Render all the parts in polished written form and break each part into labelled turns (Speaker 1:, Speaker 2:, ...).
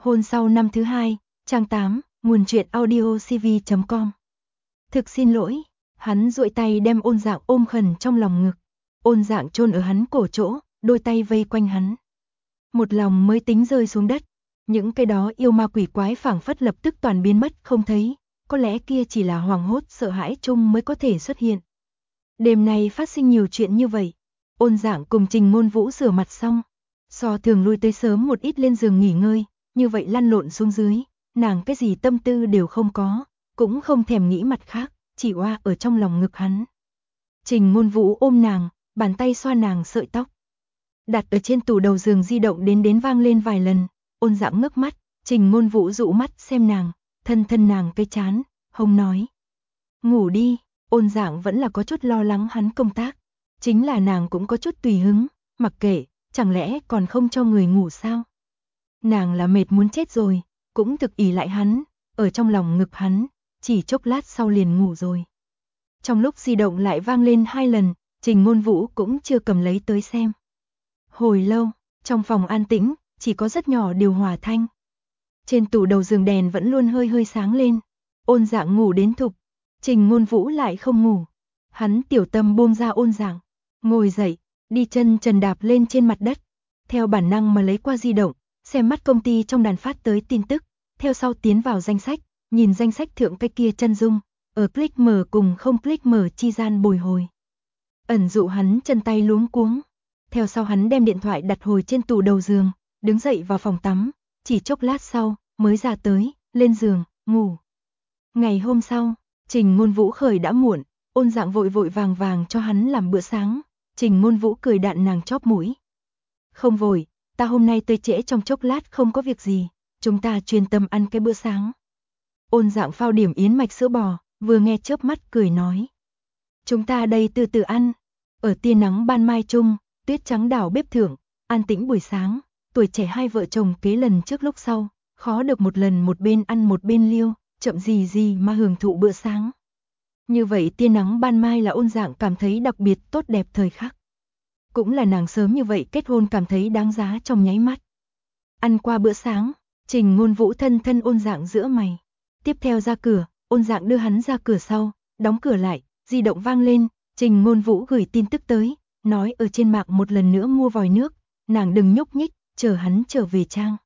Speaker 1: Hôn sau năm thứ 2, trang 8, nguồn truyện audiocv.com. Thực xin lỗi, hắn duỗi tay đem Ôn Dạng ôm khẩn trong lòng ngực. Ôn Dạng chôn ở hắn cổ chỗ, đôi tay vây quanh hắn. Một lòng mới tính rơi xuống đất. Những cái đó yêu ma quỷ quái phảng phất lập tức toàn biến mất không thấy, có lẽ kia chỉ là hoảng hốt sợ hãi chung mới có thể xuất hiện. Đêm nay phát sinh nhiều chuyện như vậy. Ôn Dạng cùng Trình Môn Vũ rửa mặt xong, so thường lui tới sớm một ít lên giường nghỉ ngơi, như vậy lăn lộn xuống dưới, nàng cái gì tâm tư đều không có, cũng không thèm nghĩ mặt khác, chỉ oa ở trong lòng ngực hắn. Trình Môn Vũ ôm nàng, bàn tay xoa nàng sợi tóc. Đặt ở trên tủ đầu giường di động đến vang lên vài lần, Ôn Dạng ngước mắt, Trình Môn Vũ dụ mắt xem nàng, thân nàng cái chán, hông nói. Ngủ đi. Ôn Dạng vẫn là có chút lo lắng hắn công tác, chính là nàng cũng có chút tùy hứng, mặc kệ, chẳng lẽ còn không cho người ngủ sao? Nàng là mệt muốn chết rồi, cũng thực ỷ lại hắn, ở trong lòng ngực hắn, chỉ chốc lát sau liền ngủ rồi. Trong lúc di động lại vang lên 2 lần, Trình Môn Vũ cũng chưa cầm lấy tới xem. Hồi lâu, trong phòng an tĩnh, chỉ có rất nhỏ điều hòa thanh. Trên tủ đầu giường đèn vẫn luôn hơi sáng lên. Ôn Dạng ngủ đến thục, Trình Môn Vũ lại không ngủ. Hắn tiểu tâm buông ra Ôn Dạng, ngồi dậy, đi chân trần đạp lên trên mặt đất. Theo bản năng mà lấy qua di động, xem mắt công ty trong đàn phát tới tin tức, theo sau tiến vào danh sách, nhìn danh sách thượng cái kia chân dung, ở click mở cùng không click mở chi gian bồi hồi. Ẩn dụ hắn chân tay luống cuống. Theo sau hắn đem điện thoại đặt hồi trên tủ đầu giường, đứng dậy vào phòng tắm, chỉ chốc lát sau, mới ra tới, lên giường, ngủ. Ngày hôm sau, Trình Môn Vũ khởi đã muộn, Ôn Dạng vội vàng cho hắn làm bữa sáng, Trình Môn Vũ cười đạn nàng chóp mũi. Không vội, ta hôm nay tới trễ trong chốc lát không có việc gì, chúng ta chuyên tâm ăn cái bữa sáng. Ôn Dạng phao điểm yến mạch sữa bò, vừa nghe chớp mắt cười nói. Chúng ta đây từ từ ăn, ở tia nắng ban mai chung, tuyết trắng đảo bếp thượng, an tĩnh buổi sáng, tuổi trẻ hai vợ chồng kế lần trước lúc sau, khó được một lần một bên ăn một bên liêu, chậm gì mà hưởng thụ bữa sáng. Như vậy tia nắng ban mai là Ôn Dạng cảm thấy đặc biệt tốt đẹp thời khắc. Cũng là nàng sớm như vậy kết hôn cảm thấy đáng giá trong nháy mắt. Ăn qua bữa sáng, Trình Môn Vũ thân Ôn Dạng giữa mày. Tiếp theo ra cửa, Ôn Dạng đưa hắn ra cửa sau, đóng cửa lại, di động vang lên, Trình Môn Vũ gửi tin tức tới, nói ở trên mạng một lần nữa mua vòi nước, nàng đừng nhúc nhích, chờ hắn trở về trang.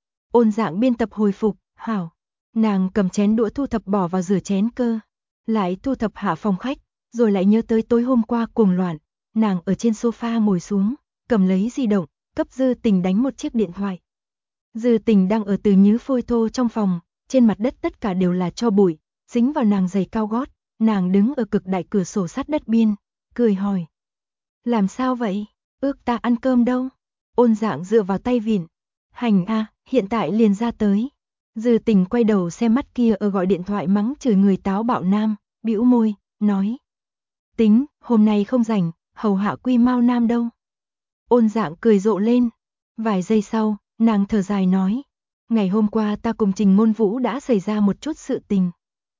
Speaker 1: Ôn Dạng biên tập hồi phục, hảo. Nàng cầm chén đũa thu thập bỏ vào rửa chén cơ, lại thu thập hạ phòng khách, rồi lại nhớ tới tối hôm qua cuồng loạn. Nàng ở trên sofa ngồi xuống, cầm lấy di động, cấp Dư Tình đánh một chiếc điện thoại. Dư Tình đang ở Từ Nhứ phôi thô trong phòng, trên mặt đất tất cả đều là tro bụi, dính vào nàng giày cao gót, nàng đứng ở cực đại cửa sổ sát đất biên, cười hỏi. Làm sao vậy? Ước ta ăn cơm đâu? Ôn Dạng dựa vào tay vịn. Hành a, hiện tại liền ra tới. Dư Tình quay đầu xem mắt kia ở gọi điện thoại mắng chửi người táo bạo nam, bĩu môi, nói. Tính, hôm nay không rảnh, hầu hạ Quy Mao nam đâu. Ôn Dạng cười rộ lên. Vài giây sau, nàng thở dài nói. Ngày hôm qua ta cùng Trình Môn Vũ đã xảy ra một chút sự tình.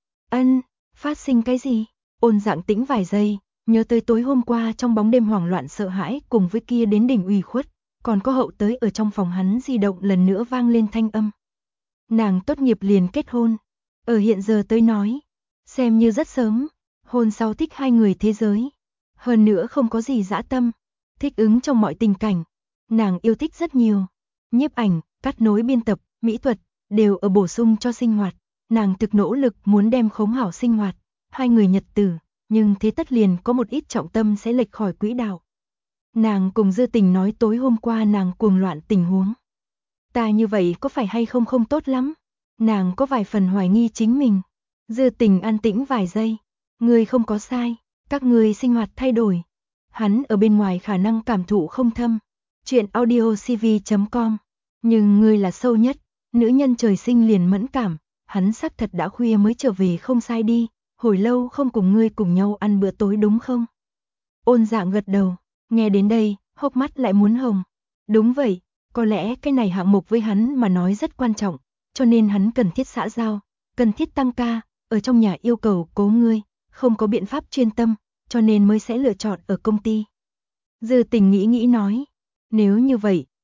Speaker 1: Phát sinh cái gì? Ôn Dạng tĩnh vài giây, nhớ tới tối hôm qua trong bóng đêm hoảng loạn sợ hãi cùng với kia đến đỉnh ủy khuất, còn có hậu tới ở trong phòng hắn di động lần nữa vang lên thanh âm. Nàng tốt nghiệp liền kết hôn. Ở hiện giờ tới nói, xem như rất sớm, hôn sau thích hai người thế giới. Hơn nữa không có gì dã tâm, thích ứng trong mọi tình cảnh. Nàng yêu thích rất nhiều. Nhiếp ảnh, cắt nối biên tập, mỹ thuật, đều ở bổ sung cho sinh hoạt. Nàng thực nỗ lực muốn đem khống hảo sinh hoạt, hai người nhật tử, nhưng thế tất liền có một ít trọng tâm sẽ lệch khỏi quỹ đạo. Nàng cùng Dư Tình nói tối hôm qua nàng cuồng loạn tình huống. Ta như vậy có phải hay không không tốt lắm? Nàng có vài phần hoài nghi chính mình. Dư Tình an tĩnh vài giây. Ngươi không có sai, các ngươi sinh hoạt thay đổi. Hắn ở bên ngoài khả năng cảm thụ không thâm. Chuyện audiocv.com. Nhưng ngươi là sâu nhất, nữ nhân trời sinh liền mẫn cảm. Hắn xác thật đã khuya mới trở về không sai đi. Hồi lâu không cùng ngươi cùng nhau ăn bữa tối đúng không? Ôn Dạng gật đầu, nghe đến đây, hốc mắt lại muốn hồng. Đúng vậy, có lẽ cái này hạng mục với hắn mà nói rất quan trọng, cho nên hắn cần thiết xã giao, cần thiết tăng ca, ở trong nhà yêu cầu cố ngươi, không có biện pháp chuyên tâm, cho nên mới sẽ lựa chọn ở công ty. Dư Tình nghĩ nói, nếu như vậy,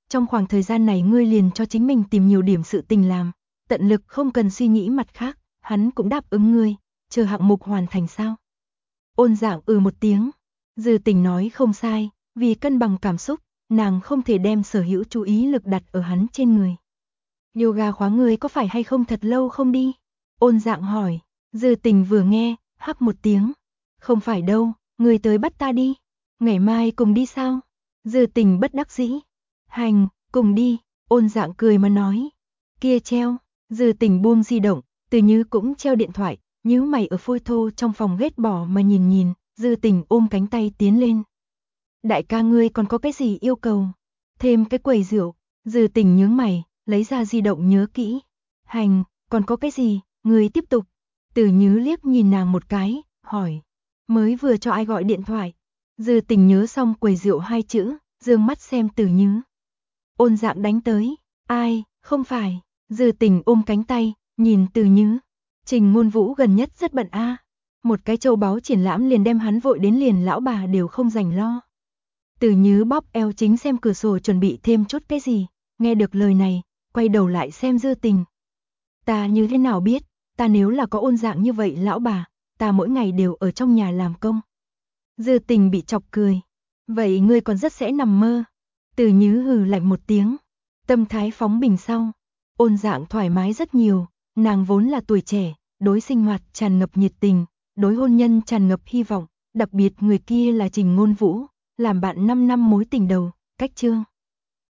Speaker 1: trong khoảng thời gian này ngươi liền cho chính mình tìm nhiều điểm sự tình làm, tận lực không cần suy nghĩ mặt khác, hắn cũng đáp ứng ngươi, chờ hạng mục hoàn thành sao. Ôn Dạng một tiếng, Dư Tình nói không sai, vì cân bằng cảm xúc, nàng không thể đem sở hữu chú ý lực đặt ở hắn trên người. Yoga khóa ngươi có phải hay không thật lâu không đi? Ôn Dạng hỏi, Dư Tình vừa nghe, hắc một tiếng, không phải đâu, ngươi tới bắt ta đi, ngày mai cùng đi sao? Dư Tình bất đắc dĩ, hành, cùng đi, Ôn Dạng cười mà nói, kia treo. Dư Tình buông di động, Từ Như cũng treo điện thoại, nhíu mày ở phôi thô trong phòng ghét bỏ mà nhìn, Dư Tình ôm cánh tay tiến lên. Đại ca ngươi còn có cái gì yêu cầu? Thêm cái quầy rượu. Dư Tình nhướng mày, lấy ra di động nhớ kỹ. Hành, còn có cái gì? Ngươi tiếp tục. Từ Như liếc nhìn nàng một cái, hỏi. Mới vừa cho ai gọi điện thoại? Dư Tình nhớ xong quầy rượu 2 chữ, dương mắt xem Từ Như. Ôn Dạng đánh tới. Ai, không phải. Dư Tình ôm cánh tay, nhìn Từ Như. Trình Ngôn Vũ gần nhất rất bận a. Một cái châu báu triển lãm liền đem hắn vội đến liền lão bà đều không rảnh lo. Từ Như bóp eo chính xem cửa sổ chuẩn bị thêm chút cái gì, nghe được lời này, quay đầu lại xem Dư Tình. Ta như thế nào biết, ta nếu là có Ôn Dạng như vậy lão bà, ta mỗi ngày đều ở trong nhà làm công. Dư Tình bị chọc cười. Vậy ngươi còn rất sẽ nằm mơ. Từ Như hừ lạnh một tiếng, tâm thái phóng bình sau. Ôn Dạng thoải mái rất nhiều, nàng vốn là tuổi trẻ, đối sinh hoạt tràn ngập nhiệt tình, đối hôn nhân tràn ngập hy vọng, đặc biệt người kia là Trình Ngôn Vũ, làm bạn 5 năm mối tình đầu, cách chương.